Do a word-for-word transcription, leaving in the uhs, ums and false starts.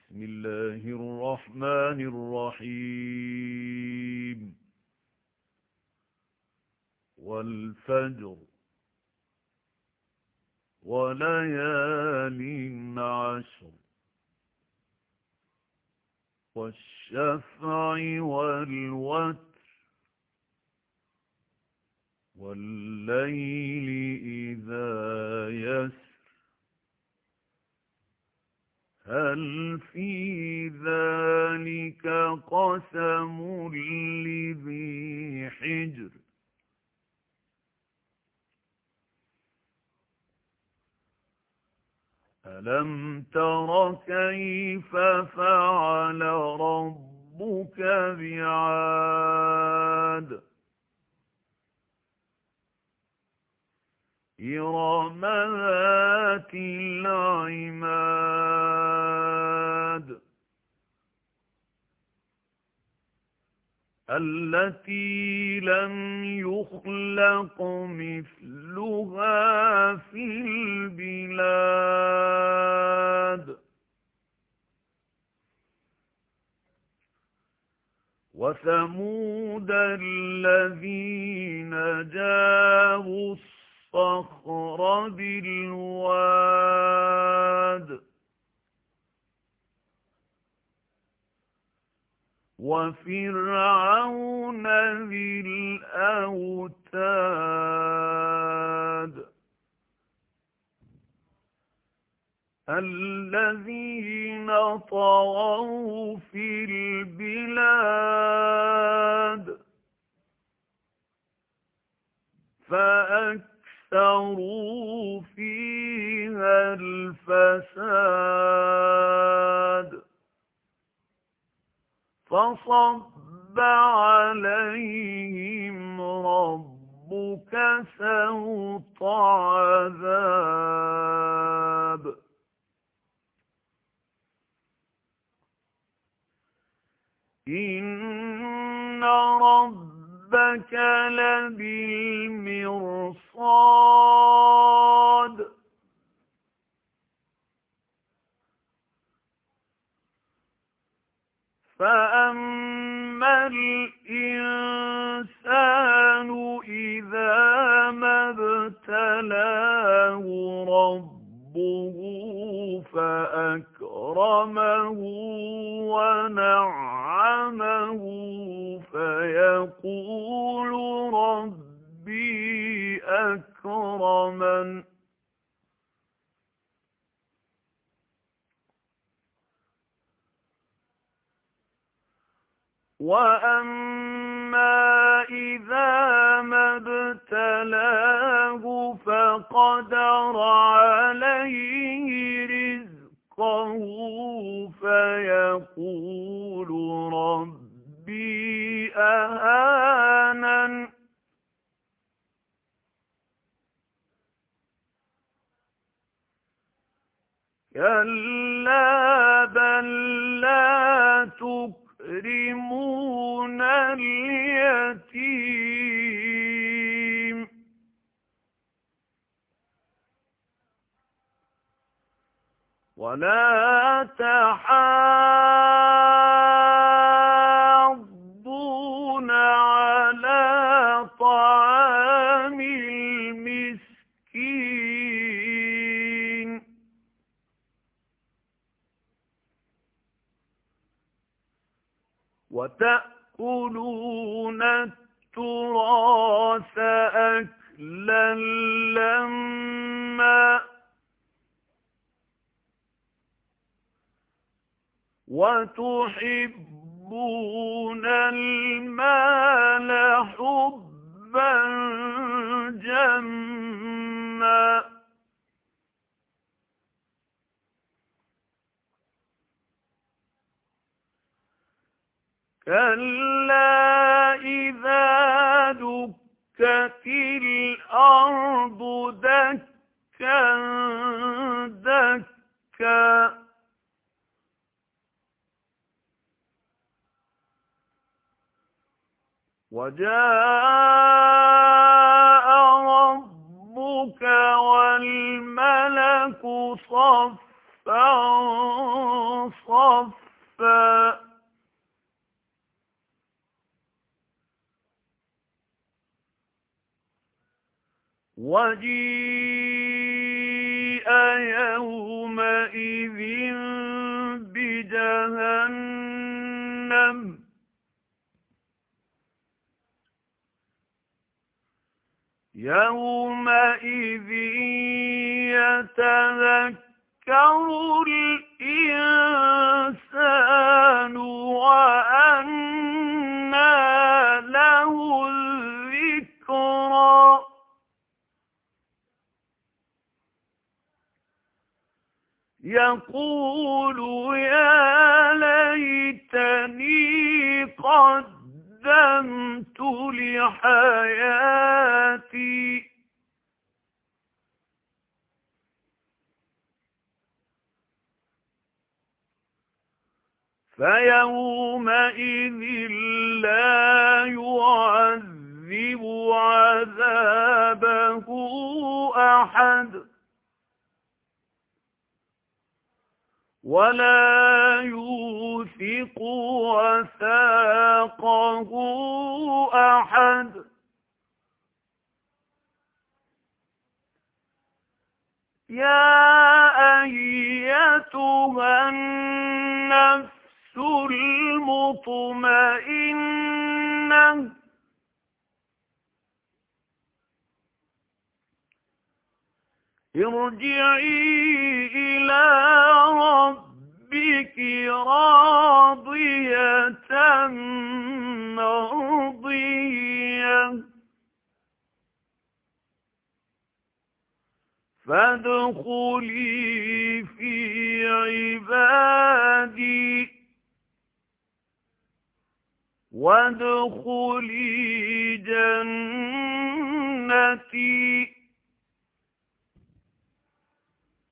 بسم الله الرحمن الرحيم والفجر وليال عشر والشفع والوتر والليل إذا يسر هل في ذلك قسم لذي حجر ألم تر كيف فعل ربك بعاد إرم ذات العماد التي لم يخلق مثلها في البلاد وثمود الذين جابوا الصخر بالواد وفرعون ذي الأوتاد الذين طغوا في البلاد فأكثروا فيها الفساد فصب عليهم ربك سوط عذاب إن ربك لبالمرصاد فأما الإنسان إذا ما ابتلاه ربه فأكرمه ونعمه فيقول ربي أكرمن وأما إذا ما ابتلاه فقدر عليه رزقه فيقول ربي أهانن كلا بل لا تكرمون اليتيم ولا تحاضون على طعام المسكين وتأكلون التراث أكلا لما وتحبون المال حبا جما كلا إذا دكت الأرض دكا دكا وجاء ربك والملك صفا صفا وجيء يومئذ بجهنم يومئذ يتذكر الإنسان وأنى له الذكرى يقول يا ليتني قدمت لحياتي فيومئذ لا يعذب عذابه أحد ولا يوثق وثاقه أحد يا أيتها النفس المطمئنة ارجعي إلى ربك راضية مرضية فادخلي في عبادي وادخلي جنتي